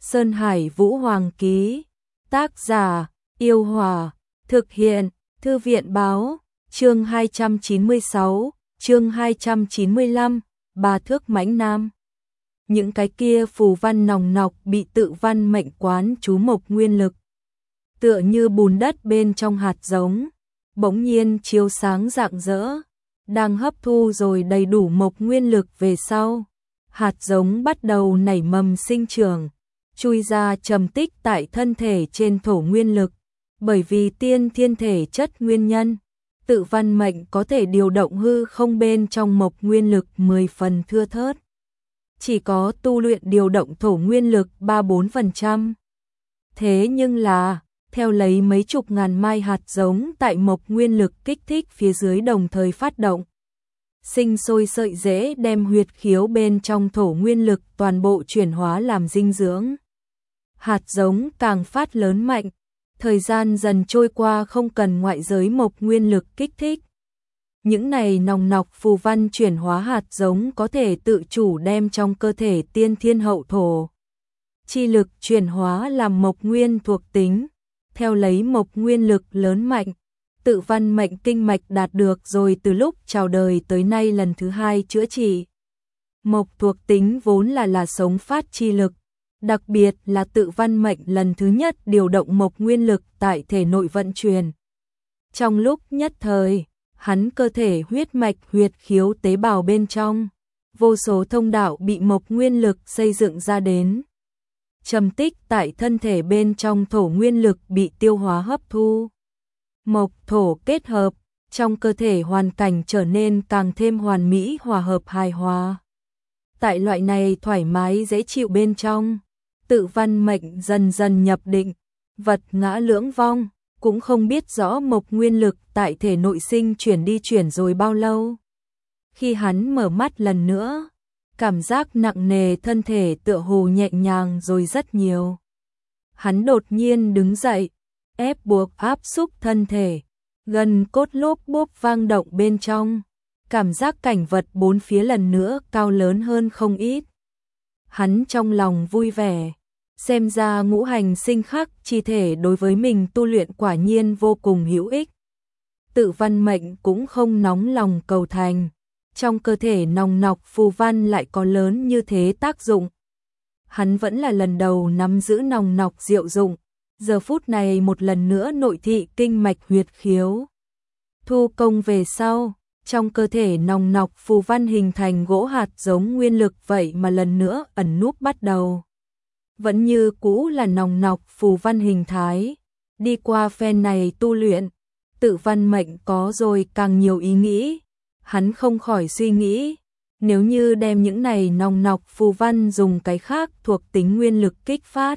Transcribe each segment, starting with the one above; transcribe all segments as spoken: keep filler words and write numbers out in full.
Sơn Hải Vũ Hoàng ký. Tác giả: Yêu Hòa. Thực hiện: Thư viện Báo. Chương hai trăm chín mươi sáu, chương hai trăm chín mươi lăm, Ba Thước Mãnh Nam. Những cái kia phù văn nòng nọc bị tự văn mệnh quán chú mộc nguyên lực, tựa như bùn đất bên trong hạt giống, bỗng nhiên chiếu sáng rạng rỡ, đang hấp thu rồi đầy đủ mộc nguyên lực về sau. Hạt giống bắt đầu nảy mầm sinh trưởng, chui ra trầm tích tại thân thể trên thổ nguyên lực. Bởi vì tiên thiên thể chất nguyên nhân, tự văn mệnh có thể điều động hư không bên trong mộc nguyên lực mười phần thưa thớt. Chỉ có tu luyện điều động thổ nguyên lực ba bốn phần trăm. Thế nhưng là, theo lấy mấy chục ngàn mai hạt giống tại mộc nguyên lực kích thích phía dưới đồng thời phát động, sinh sôi sợi rễ đem huyệt khiếu bên trong thổ nguyên lực toàn bộ chuyển hóa làm dinh dưỡng. Hạt giống càng phát lớn mạnh, thời gian dần trôi qua không cần ngoại giới mộc nguyên lực kích thích. Những này nòng nọc phù văn chuyển hóa hạt giống có thể tự chủ đem trong cơ thể tiên thiên hậu thổ chi lực chuyển hóa làm mộc nguyên thuộc tính. Theo lấy mộc nguyên lực lớn mạnh, tự văn mệnh kinh mạch đạt được rồi từ lúc chào đời tới nay lần thứ hai chữa trị. Mộc thuộc tính vốn là là sống phát chi lực, đặc biệt là tự văn mệnh lần thứ nhất điều động mộc nguyên lực tại thể nội vận chuyển. Trong lúc nhất thời, hắn cơ thể huyết mạch huyệt khiếu tế bào bên trong, vô số thông đạo bị mộc nguyên lực xây dựng ra đến. Trầm tích tại thân thể bên trong thổ nguyên lực bị tiêu hóa hấp thu. Mộc thổ kết hợp, trong cơ thể hoàn cảnh trở nên càng thêm hoàn mỹ hòa hợp hài hòa. Tại loại này thoải mái dễ chịu bên trong, tự văn mệnh dần dần nhập định, vật ngã lưỡng vong, cũng không biết rõ mộc nguyên lực tại thể nội sinh chuyển đi chuyển rồi bao lâu. Khi hắn mở mắt lần nữa, cảm giác nặng nề thân thể tựa hồ nhẹ nhàng rồi rất nhiều. Hắn đột nhiên đứng dậy, ép buộc áp xúc thân thể, gần cốt lốp bốp vang động bên trong, cảm giác cảnh vật bốn phía lần nữa cao lớn hơn không ít. Hắn trong lòng vui vẻ, xem ra ngũ hành sinh khắc chi thể đối với mình tu luyện quả nhiên vô cùng hữu ích. Tự văn mệnh cũng không nóng lòng cầu thành, trong cơ thể nòng nọc phù văn lại có lớn như thế tác dụng. Hắn vẫn là lần đầu nắm giữ nòng nọc diệu dụng, giờ phút này một lần nữa nội thị kinh mạch huyệt khiếu. Thu công về sau, trong cơ thể nòng nọc phù văn hình thành gỗ hạt giống nguyên lực vậy mà lần nữa ẩn núp bắt đầu. Vẫn như cũ là nòng nọc phù văn hình thái, đi qua phen này tu luyện, tự văn mệnh có rồi càng nhiều ý nghĩ. Hắn không khỏi suy nghĩ, nếu như đem những này nòng nọc phù văn dùng cái khác thuộc tính nguyên lực kích phát,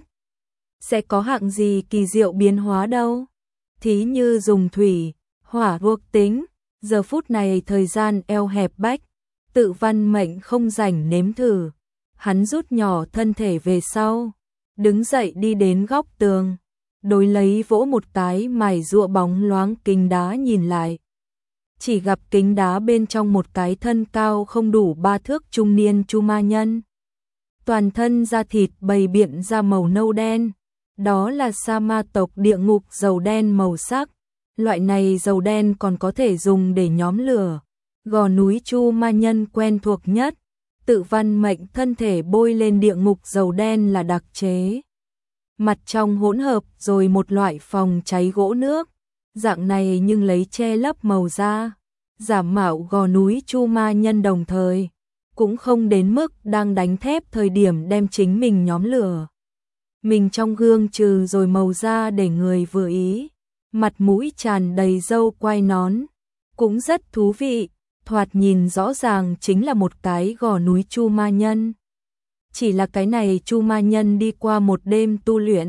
sẽ có hạng gì kỳ diệu biến hóa đâu. Thí như dùng thủy, hỏa thuộc tính, giờ phút này thời gian eo hẹp bách, tự văn mệnh không rảnh nếm thử. Hắn rút nhỏ thân thể về sau, đứng dậy đi đến góc tường, đối lấy vỗ một cái mài rụa bóng loáng kính đá nhìn lại. Chỉ gặp kính đá bên trong một cái thân cao không đủ ba thước trung niên chu ma nhân. Toàn thân da thịt bày biện ra màu nâu đen, đó là sa ma tộc địa ngục dầu đen màu sắc. Loại này dầu đen còn có thể dùng để nhóm lửa. Gò núi chu ma nhân quen thuộc nhất, tự văn mệnh thân thể bôi lên địa ngục dầu đen là đặc chế. Mặt trong hỗn hợp rồi một loại phòng cháy gỗ nước. Dạng này nhưng lấy che lấp màu da, giả mạo gò núi chu ma nhân đồng thời, cũng không đến mức đang đánh thép thời điểm đem chính mình nhóm lửa. Mình trong gương trừ rồi màu da để người vừa ý, mặt mũi tràn đầy râu quai nón, cũng rất thú vị, thoạt nhìn rõ ràng chính là một cái gò núi chu ma nhân. Chỉ là cái này chu ma nhân đi qua một đêm tu luyện,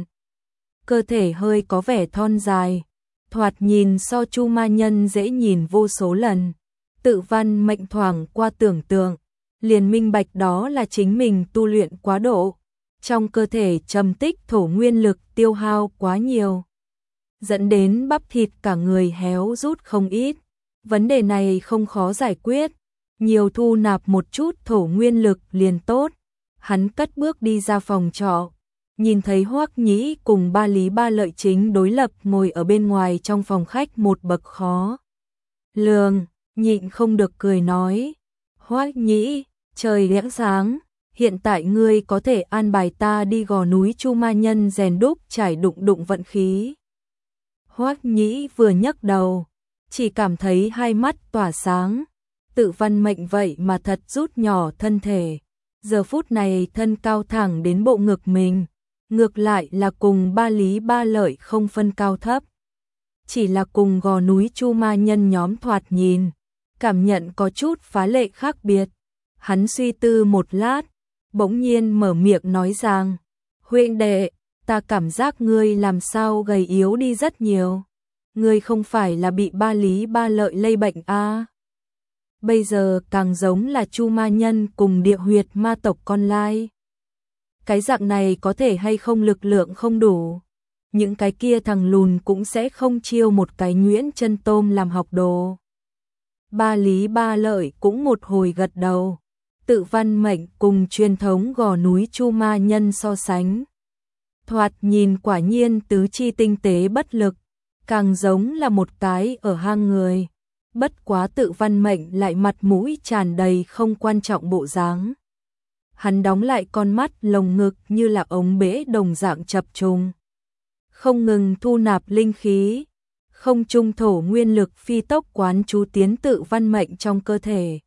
cơ thể hơi có vẻ thon dài, thoạt nhìn so chu ma nhân dễ nhìn vô số lần. Tự văn mệnh thoảng qua tưởng tượng, liền minh bạch đó là chính mình tu luyện quá độ, trong cơ thể trầm tích thổ nguyên lực tiêu hao quá nhiều, dẫn đến bắp thịt cả người héo rút không ít. Vấn đề này không khó giải quyết, nhiều thu nạp một chút thổ nguyên lực liền tốt. Hắn cất bước đi ra phòng trọ, nhìn thấy Hoắc Nhĩ cùng ba Lý Ba Lợi chính đối lập ngồi ở bên ngoài trong phòng khách một bậc khó lường, nhịn không được cười nói, Hoắc Nhĩ, trời lẽ sáng, hiện tại ngươi có thể an bài ta đi gò núi Chu Ma Nhân rèn đúc trải đụng đụng vận khí. Hoắc Nhĩ vừa nhấc đầu, chỉ cảm thấy hai mắt tỏa sáng, Tự Văn Mệnh vậy mà thật rút nhỏ thân thể, giờ phút này thân cao thẳng đến bộ ngực mình, ngược lại là cùng ba Lý Ba Lợi không phân cao thấp. Chỉ là cùng gò núi Chu Ma Nhân nhóm thoạt nhìn, cảm nhận có chút phá lệ khác biệt. Hắn suy tư một lát, bỗng nhiên mở miệng nói rằng, huynh đệ, ta cảm giác ngươi làm sao gầy yếu đi rất nhiều. Ngươi không phải là bị ba Lý Ba Lợi lây bệnh à? Bây giờ càng giống là Chu Ma Nhân cùng địa huyệt ma tộc con lai. Cái dạng này có thể hay không lực lượng không đủ. Những cái kia thằng lùn cũng sẽ không chiêu một cái nhuyễn chân tôm làm học đồ. Ba Lý Ba Lợi cũng một hồi gật đầu. Tự Văn Mệnh cùng truyền thống gò núi Chu Ma Nhân so sánh. Thoạt nhìn quả nhiên tứ chi tinh tế bất lực, càng giống là một cái ở hang người. Bất quá Tự Văn Mệnh lại mặt mũi tràn đầy không quan trọng bộ dáng. Hắn đóng lại con mắt lồng ngực như là ống bể đồng dạng chập trùng, không ngừng thu nạp linh khí, không trung thổ nguyên lực phi tốc quán chú tiến Tự Văn Mệnh trong cơ thể.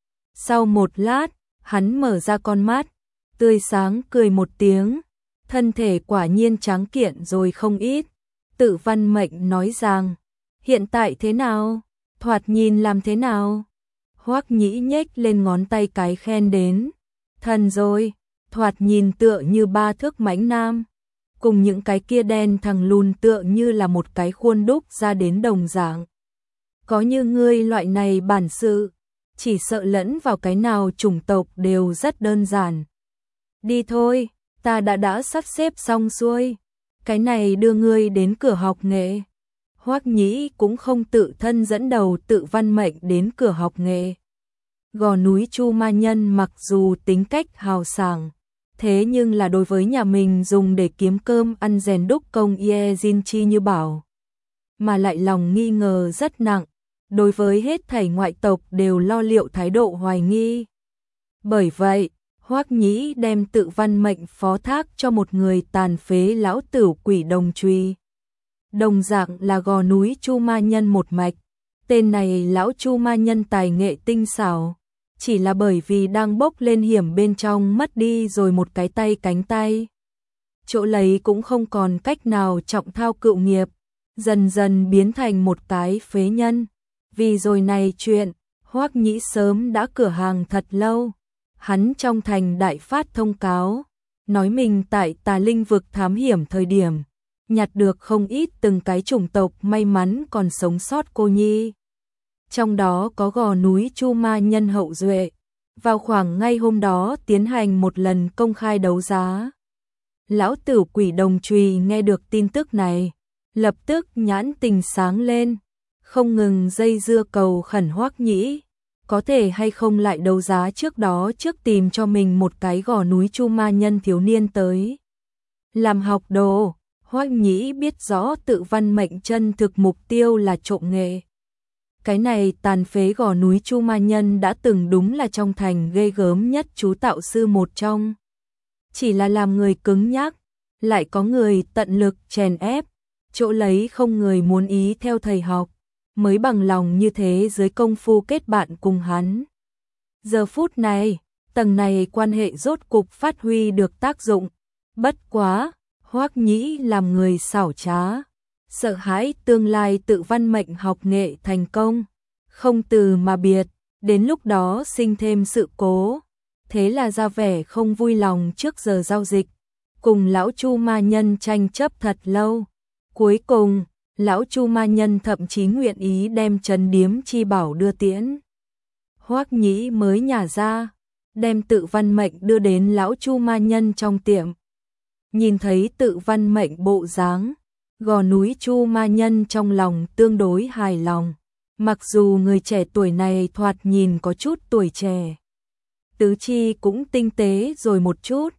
Sau một lát, hắn mở ra con mắt, tươi sáng cười một tiếng, thân thể quả nhiên tráng kiện rồi không ít. Tự Văn Mệnh nói rằng, hiện tại thế nào? Thoạt nhìn làm thế nào? Hoắc Nhĩ nhếch lên ngón tay cái khen đến, thần rồi, thoạt nhìn tựa như ba thước mãnh nam, cùng những cái kia đen thằng lùn tựa như là một cái khuôn đúc ra đến đồng dạng. Có như ngươi loại này bản sự, chỉ sợ lẫn vào cái nào chủng tộc đều rất đơn giản. Đi thôi, ta đã đã sắp xếp xong xuôi, cái này đưa ngươi đến cửa học nghệ. Hoắc Nhĩ cũng không tự thân dẫn đầu Tự Văn Mệnh đến cửa học nghệ. Gò núi Chu Ma Nhân mặc dù tính cách hào sảng, thế nhưng là đối với nhà mình dùng để kiếm cơm ăn rèn đúc công Ye Jin Chi như bảo, mà lại lòng nghi ngờ rất nặng, đối với hết thảy ngoại tộc đều lo liệu thái độ hoài nghi. Bởi vậy, Hoắc Nhĩ đem Tự Văn Mệnh phó thác cho một người tàn phế lão tửu quỷ đồng truy. Đồng dạng là gò núi Chu Ma Nhân một mạch, tên này lão Chu Ma Nhân tài nghệ tinh xảo, chỉ là bởi vì đang bốc lên hiểm bên trong mất đi rồi một cái tay cánh tay. Chỗ lấy cũng không còn cách nào trọng thao cựu nghiệp, dần dần biến thành một cái phế nhân. Vì rồi này chuyện, Hoắc Nhĩ sớm đã cửa hàng thật lâu. Hắn trong thành đại phát thông cáo, nói mình tại Tà Linh vực thám hiểm thời điểm, nhặt được không ít từng cái chủng tộc may mắn còn sống sót cô nhi. Trong đó có gò núi Chu Ma Nhân hậu duệ, vào khoảng ngay hôm đó tiến hành một lần công khai đấu giá. Lão tử quỷ đồng trùy nghe được tin tức này, lập tức nhãn tình sáng lên, không ngừng dây dưa cầu khẩn Hoắc Nhĩ, có thể hay không lại đấu giá trước đó trước tìm cho mình một cái gò núi Chu Ma Nhân thiếu niên tới làm học đồ. Hoắc Nhĩ biết rõ Tự Văn Mệnh chân thực mục tiêu là trộm nghệ. Cái này tàn phế gò núi Chu Ma Nhân đã từng đúng là trong thành ghê gớm nhất chú tạo sư một trong. Chỉ là làm người cứng nhắc, lại có người tận lực chèn ép, chỗ lấy không người muốn ý theo thầy học, mới bằng lòng như thế dưới công phu kết bạn cùng hắn. Giờ phút này, tầng này quan hệ rốt cục phát huy được tác dụng, bất quá, Hoắc Nhĩ làm người xảo trá, sợ hãi tương lai Tự Văn Mệnh học nghệ thành công, không từ mà biệt, đến lúc đó sinh thêm sự cố, thế là ra vẻ không vui lòng trước giờ giao dịch, cùng lão Chu Ma Nhân tranh chấp thật lâu. Cuối cùng, lão Chu Ma Nhân thậm chí nguyện ý đem trấn điếm chi bảo đưa tiễn. Hoắc Nhĩ mới nhả ra, đem Tự Văn Mệnh đưa đến lão Chu Ma Nhân trong tiệm. Nhìn thấy Tự Văn Mệnh bộ dáng, gò núi Chu Ma Nhân trong lòng tương đối hài lòng. Mặc dù người trẻ tuổi này thoạt nhìn có chút tuổi trẻ, tứ chi cũng tinh tế rồi một chút,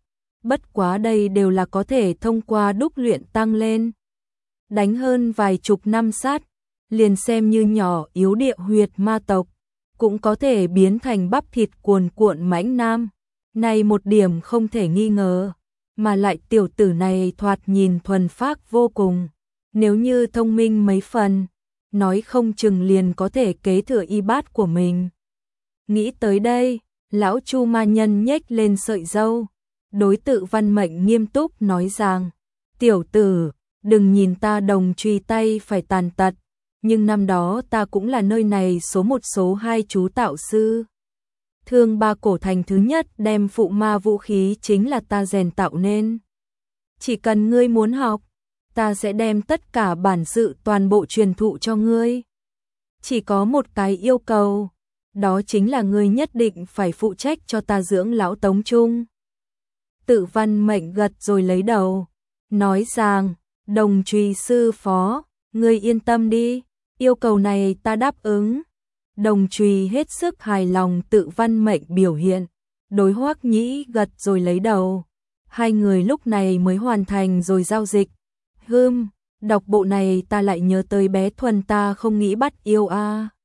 bất quá đây đều là có thể thông qua đúc luyện tăng lên. Đánh hơn vài chục năm sát, liền xem như nhỏ yếu địa huyệt ma tộc, cũng có thể biến thành bắp thịt cuồn cuộn mãnh nam. Này một điểm không thể nghi ngờ, mà lại tiểu tử này thoạt nhìn thuần phác vô cùng. Nếu như thông minh mấy phần, nói không chừng liền có thể kế thừa y bát của mình. Nghĩ tới đây, lão Chu ma nhân nhếch lên sợi râu, đối Tự Văn Mệnh nghiêm túc nói rằng, tiểu tử, đừng nhìn ta đồng truy tay phải tàn tật, nhưng năm đó ta cũng là nơi này số một số hai chú tạo sư. Thương Ba Cổ Thành thứ nhất đem phụ ma vũ khí chính là ta rèn tạo nên. Chỉ cần ngươi muốn học, ta sẽ đem tất cả bản sự toàn bộ truyền thụ cho ngươi. Chỉ có một cái yêu cầu, đó chính là ngươi nhất định phải phụ trách cho ta dưỡng lão Tống Trung. Tự Văn Mệnh gật rồi lấy đầu, nói rằng, đồng trùy sư phó, ngươi yên tâm đi, yêu cầu này ta đáp ứng. Đồng trùy hết sức hài lòng Tự Văn Mệnh biểu hiện, đối Hoắc Nhĩ gật rồi lấy đầu. Hai người lúc này mới hoàn thành rồi giao dịch. Hừm, đọc bộ này ta lại nhớ tới bé Thuần ta không nghĩ bắt yêu a. À.